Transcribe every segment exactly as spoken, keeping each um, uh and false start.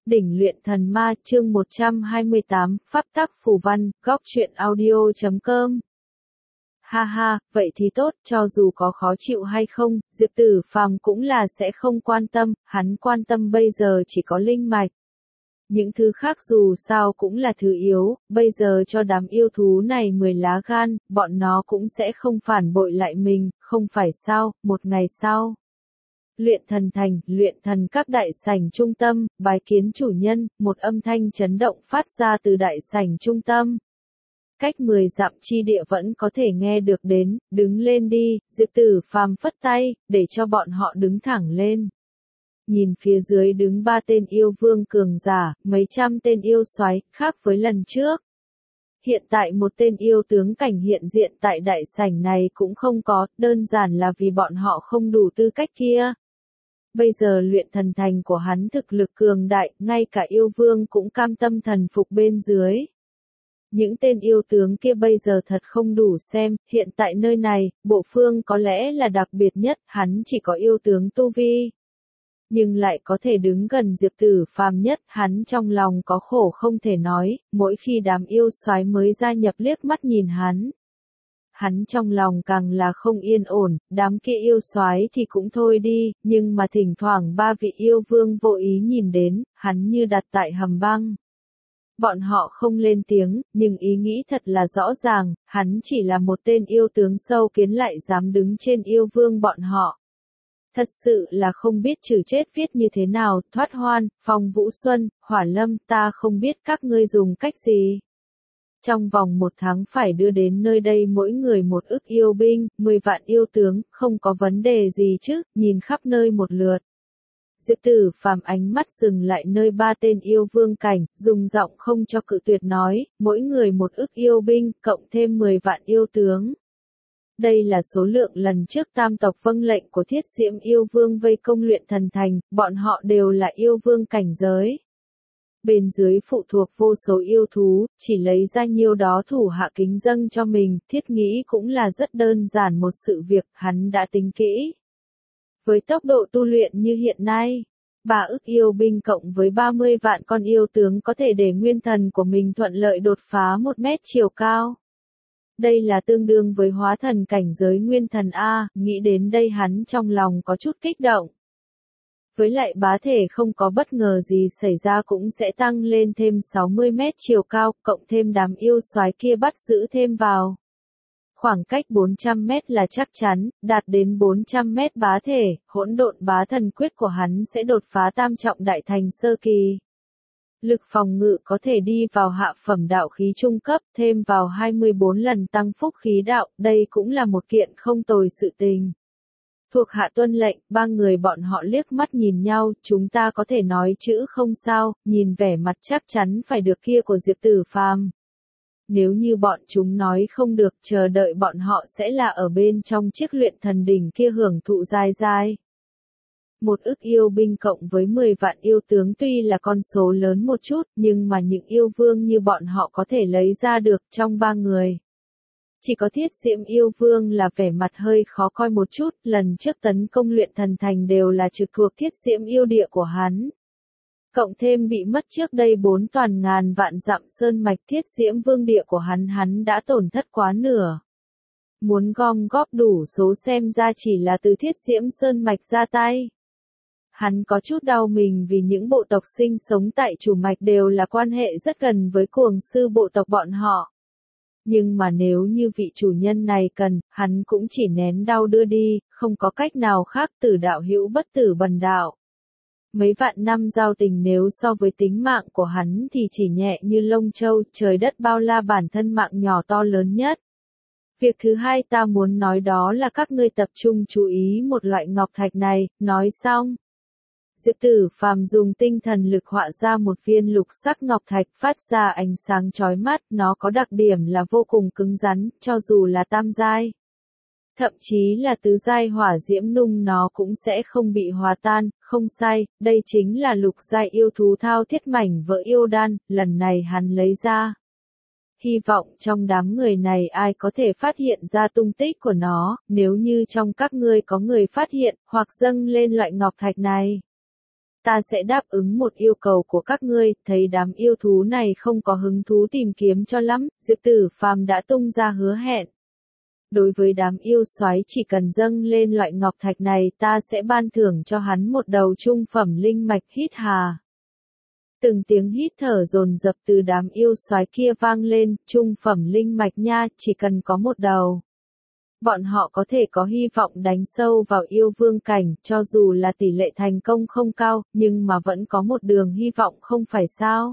Đỉnh luyện thần ma chương một trăm hai mươi tám, pháp tắc phù văn, góc truyện audio chấm com. Ha ha, vậy thì tốt, cho dù có khó chịu hay không, Diệp Tử Phàm cũng là sẽ không quan tâm, hắn quan tâm bây giờ chỉ có linh mạch. Những thứ khác dù sao cũng là thứ yếu, bây giờ cho đám yêu thú này mười lá gan, bọn nó cũng sẽ không phản bội lại mình, không phải sao, một ngày sau. Luyện thần thành, luyện thần các đại sảnh trung tâm, bái kiến chủ nhân, một âm thanh chấn động phát ra từ đại sảnh trung tâm. Cách mười dặm chi địa vẫn có thể nghe được đến, đứng lên đi, Diệp Tử Phàm phất tay, để cho bọn họ đứng thẳng lên. Nhìn phía dưới đứng ba tên yêu vương cường giả, mấy trăm tên yêu soái, khác với lần trước. Hiện tại một tên yêu tướng cảnh hiện diện tại đại sảnh này cũng không có, đơn giản là vì bọn họ không đủ tư cách kia. Bây giờ luyện thần thành của hắn thực lực cường đại, ngay cả yêu vương cũng cam tâm thần phục bên dưới. Những tên yêu tướng kia bây giờ thật không đủ xem, hiện tại nơi này, bộ phương có lẽ là đặc biệt nhất, hắn chỉ có yêu tướng tu vi. Nhưng lại có thể đứng gần Diệp Tử Phàm nhất, hắn trong lòng có khổ không thể nói, mỗi khi đám yêu soái mới gia nhập liếc mắt nhìn hắn. Hắn trong lòng càng là không yên ổn, đám kia yêu soái thì cũng thôi đi, nhưng mà thỉnh thoảng ba vị yêu vương vô ý nhìn đến, hắn như đặt tại hầm băng. Bọn họ không lên tiếng, nhưng ý nghĩ thật là rõ ràng, hắn chỉ là một tên yêu tướng sâu kiến lại dám đứng trên yêu vương bọn họ. Thật sự là không biết trừ chết viết như thế nào, Thoát Hoan, Phong Vũ Xuân, Hỏa Lâm, ta không biết các ngươi dùng cách gì. Trong vòng một tháng phải đưa đến nơi đây mỗi người một ức yêu binh, mười vạn yêu tướng, không có vấn đề gì chứ, nhìn khắp nơi một lượt. Diệp Tử Phàm ánh mắt dừng lại nơi ba tên yêu vương cảnh, dùng giọng không cho cự tuyệt nói, mỗi người một ức yêu binh, cộng thêm mười vạn yêu tướng. Đây là số lượng lần trước tam tộc vâng lệnh của Thiết Diễm yêu vương vây công luyện thần thành, bọn họ đều là yêu vương cảnh giới. Bên dưới phụ thuộc vô số yêu thú, chỉ lấy ra nhiêu đó thủ hạ kính dâng cho mình, thiết nghĩ cũng là rất đơn giản một sự việc, hắn đã tính kỹ. Với tốc độ tu luyện như hiện nay, ba ức yêu binh cộng với ba mươi vạn con yêu tướng có thể để nguyên thần của mình thuận lợi đột phá một mét chiều cao. Đây là tương đương với hóa thần cảnh giới nguyên thần A, nghĩ đến đây hắn trong lòng có chút kích động. Với lại bá thể không có bất ngờ gì xảy ra cũng sẽ tăng lên thêm sáu mươi mét chiều cao, cộng thêm đám yêu soái kia bắt giữ thêm vào. Khoảng cách bốn trăm mét là chắc chắn, đạt đến bốn trăm mét bá thể, hỗn độn bá thần quyết của hắn sẽ đột phá tam trọng đại thành sơ kỳ. Lực phòng ngự có thể đi vào hạ phẩm đạo khí trung cấp, thêm vào hai mươi bốn lần tăng phúc khí đạo, đây cũng là một kiện không tồi sự tình. Thuộc hạ tuân lệnh, ba người bọn họ liếc mắt nhìn nhau, chúng ta có thể nói chữ không sao, nhìn vẻ mặt chắc chắn phải được kia của Diệp Tử Phàm. Nếu như bọn chúng nói không được, chờ đợi bọn họ sẽ là ở bên trong chiếc luyện thần đỉnh kia hưởng thụ dai dai. Một ức yêu binh cộng với mười vạn yêu tướng tuy là con số lớn một chút, nhưng mà những yêu vương như bọn họ có thể lấy ra được trong ba người. Chỉ có Thiết Diễm yêu vương là vẻ mặt hơi khó coi một chút, lần trước tấn công luyện thần thành đều là trực thuộc Thiết Diễm yêu địa của hắn. Cộng thêm bị mất trước đây bốn toàn ngàn vạn dặm sơn mạch Thiết Diễm vương địa của hắn hắn đã tổn thất quá nửa. Muốn gom góp đủ số xem ra chỉ là từ Thiết Diễm sơn mạch ra tay. Hắn có chút đau mình vì những bộ tộc sinh sống tại chủ mạch đều là quan hệ rất gần với cuồng sư bộ tộc bọn họ. Nhưng mà nếu như vị chủ nhân này cần, hắn cũng chỉ nén đau đưa đi, không có cách nào khác, tử đạo hữu bất tử bần đạo. Mấy vạn năm giao tình nếu so với tính mạng của hắn thì chỉ nhẹ như lông châu, trời đất bao la bản thân mạng nhỏ to lớn nhất. Việc thứ hai ta muốn nói đó là các ngươi tập trung chú ý một loại ngọc thạch này, nói xong. Diệp Tử Phàm dùng tinh thần lực họa ra một viên lục sắc ngọc thạch phát ra ánh sáng chói mắt, nó có đặc điểm là vô cùng cứng rắn, cho dù là tam giai. Thậm chí là tứ giai hỏa diễm nung nó cũng sẽ không bị hòa tan, không sai, đây chính là lục giai yêu thú thao thiết mảnh vỡ yêu đan, lần này hắn lấy ra. Hy vọng trong đám người này ai có thể phát hiện ra tung tích của nó, nếu như trong các ngươi có người phát hiện, hoặc dâng lên loại ngọc thạch này. ta sẽ đáp ứng một yêu cầu của các ngươi, thấy đám yêu thú này không có hứng thú tìm kiếm cho lắm, Diệp Tử Phàm đã tung ra hứa hẹn. Đối với đám yêu soái chỉ cần dâng lên loại ngọc thạch này ta sẽ ban thưởng cho hắn một đầu trung phẩm linh mạch hít hà. Từng tiếng hít thở dồn dập từ đám yêu soái kia vang lên, trung phẩm linh mạch nha, chỉ cần có một đầu. Bọn họ có thể có hy vọng đánh sâu vào yêu vương cảnh, cho dù là tỷ lệ thành công không cao, nhưng mà vẫn có một đường hy vọng không phải sao.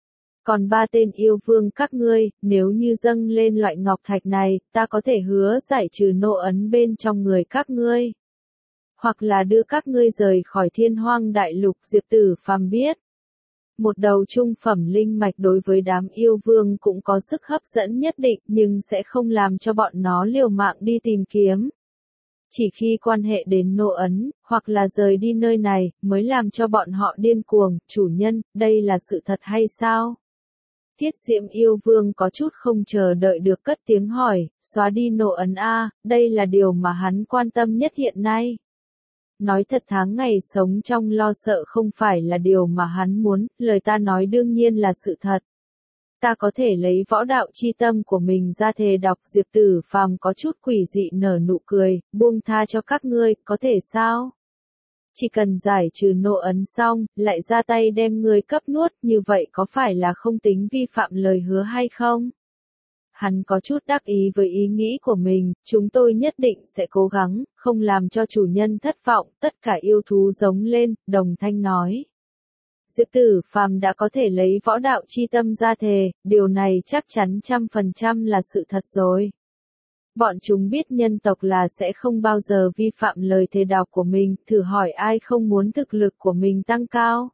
Còn ba tên yêu vương các ngươi, nếu như dâng lên loại ngọc thạch này, ta có thể hứa giải trừ nô ấn bên trong người các ngươi. Hoặc là đưa các ngươi rời khỏi thiên hoang đại lục. Diệp Tử Phàm biết. Một đầu trung phẩm linh mạch đối với đám yêu vương cũng có sức hấp dẫn nhất định nhưng sẽ không làm cho bọn nó liều mạng đi tìm kiếm. Chỉ khi quan hệ đến nô ấn, hoặc là rời đi nơi này, mới làm cho bọn họ điên cuồng. Chủ nhân, đây là sự thật hay sao? Thiết Diễm yêu vương có chút không chờ đợi được cất tiếng hỏi, xóa đi nô ấn a, đây là điều mà hắn quan tâm nhất hiện nay. Nói thật tháng ngày sống trong lo sợ không phải là điều mà hắn muốn, lời ta nói đương nhiên là sự thật. Ta có thể lấy võ đạo chi tâm của mình ra thề đọc. Diệp Tử Phàm có chút quỷ dị nở nụ cười, buông tha cho các ngươi, có thể sao? Chỉ cần giải trừ nô ấn xong, lại ra tay đem ngươi cấp nuốt, như vậy có phải là không tính vi phạm lời hứa hay không? Hắn có chút đắc ý với ý nghĩ của mình, chúng tôi nhất định sẽ cố gắng, không làm cho chủ nhân thất vọng, tất cả yêu thú giống lên, đồng thanh nói. Diệp Tử Phàm đã có thể lấy võ đạo chi tâm ra thề, điều này chắc chắn trăm phần trăm là sự thật rồi. Bọn chúng biết nhân tộc là sẽ không bao giờ vi phạm lời thề đọc của mình, thử hỏi ai không muốn thực lực của mình tăng cao.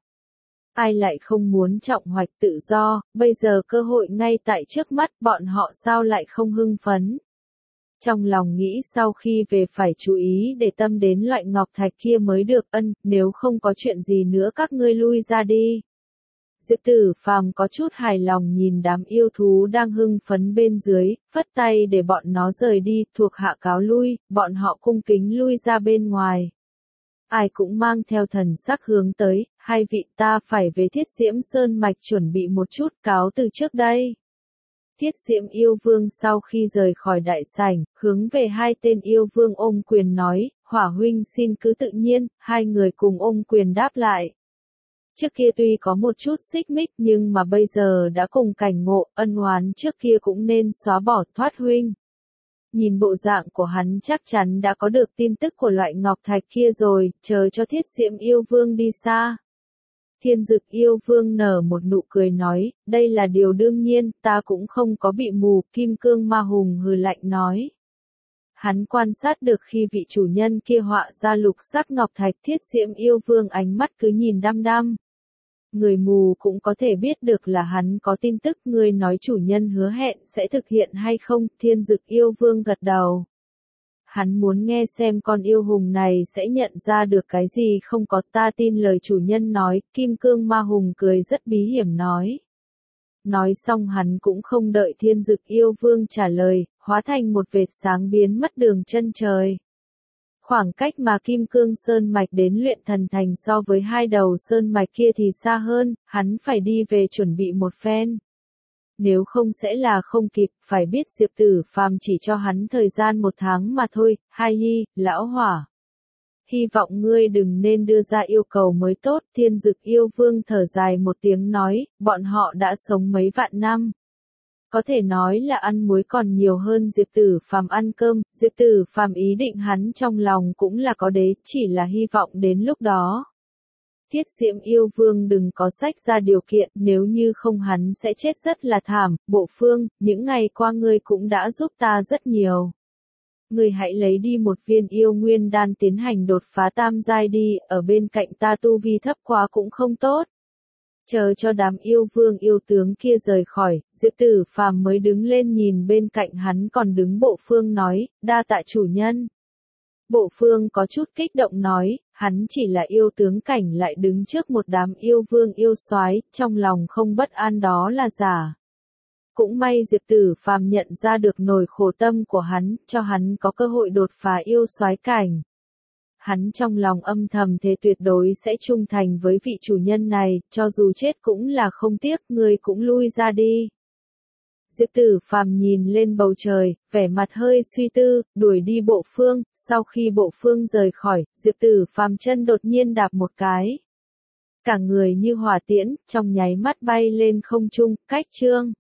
Ai lại không muốn trọng hoạch tự do, bây giờ cơ hội ngay tại trước mắt, bọn họ sao lại không hưng phấn. Trong lòng nghĩ sau khi về phải chú ý để tâm đến loại ngọc thạch kia mới được, ân, nếu không có chuyện gì nữa các ngươi lui ra đi. Diệp Tử Phàm có chút hài lòng nhìn đám yêu thú đang hưng phấn bên dưới, phất tay để bọn nó rời đi, thuộc hạ cáo lui, bọn họ cung kính lui ra bên ngoài. Ai cũng mang theo thần sắc hướng tới, hai vị ta phải về Thiết Diễm Sơn Mạch chuẩn bị một chút, cáo từ trước đây. Thiết Diễm yêu vương sau khi rời khỏi đại sảnh, hướng về hai tên yêu vương ôm quyền nói, Hỏa huynh xin cứ tự nhiên, hai người cùng ôm quyền đáp lại. Trước kia tuy có một chút xích mích nhưng mà bây giờ đã cùng cảnh ngộ, ân oán trước kia cũng nên xóa bỏ. Thoát huynh. Nhìn bộ dạng của hắn chắc chắn đã có được tin tức của loại ngọc thạch kia rồi, chờ cho Thiết Diễm yêu vương đi xa. Thiên Dực yêu vương nở một nụ cười nói, đây là điều đương nhiên, ta cũng không có bị mù. Kim Cương Ma Hùng hừ lạnh nói. Hắn quan sát được khi vị chủ nhân kia họa ra lục sắc ngọc thạch. Thiết Diễm yêu vương ánh mắt cứ nhìn đăm đăm. Người mù cũng có thể biết được là hắn có tin tức. Người nói chủ nhân hứa hẹn sẽ thực hiện hay không? Thiên Dực yêu vương gật đầu. Hắn muốn nghe xem con yêu hùng này sẽ nhận ra được cái gì không có. Ta tin lời chủ nhân nói. Kim Cương Ma Hùng cười rất bí hiểm nói. Nói xong hắn cũng không đợi Thiên Dực yêu vương trả lời, hóa thành một vệt sáng biến mất đường chân trời. Khoảng cách mà Kim Cương Sơn Mạch đến Luyện Thần Thành so với hai đầu Sơn Mạch kia thì xa hơn, hắn phải đi về chuẩn bị một phen. Nếu không sẽ là không kịp, phải biết Diệp Tử Phàm chỉ cho hắn thời gian một tháng mà thôi. Hai hi, lão Hỏa. Hy vọng ngươi đừng nên đưa ra yêu cầu mới tốt. Thiên Dực yêu vương thở dài một tiếng nói, bọn họ đã sống mấy vạn năm. Có thể nói là ăn muối còn nhiều hơn Diệp Tử Phàm ăn cơm. Diệp Tử Phàm ý định hắn trong lòng cũng là có đế, chỉ là hy vọng đến lúc đó. Thiết Diễm yêu vương đừng có sách ra điều kiện, nếu như không hắn sẽ chết rất là thảm. Bộ Phương, những ngày qua ngươi cũng đã giúp ta rất nhiều. Ngươi hãy lấy đi một viên yêu nguyên đan tiến hành đột phá tam giai đi, ở bên cạnh ta tu vi thấp quá cũng không tốt. Chờ cho đám yêu vương yêu tướng kia rời khỏi, Diệp Tử Phàm mới đứng lên nhìn bên cạnh hắn còn đứng Bộ Phương nói, đa tạ chủ nhân. Bộ Phương có chút kích động nói, hắn chỉ là yêu tướng cảnh lại đứng trước một đám yêu vương yêu soái, trong lòng không bất an đó là giả. Cũng may Diệp Tử Phàm nhận ra được nỗi khổ tâm của hắn, cho hắn có cơ hội đột phá yêu soái cảnh. Hắn trong lòng âm thầm thế tuyệt đối sẽ trung thành với vị chủ nhân này, cho dù chết cũng là không tiếc, ngươi cũng lui ra đi. Diệp Tử Phàm nhìn lên bầu trời, vẻ mặt hơi suy tư, đuổi đi Bộ Phương, sau khi Bộ Phương rời khỏi, Diệp Tử Phàm chân đột nhiên đạp một cái. Cả người như hỏa tiễn, trong nháy mắt bay lên không trung, cách Trương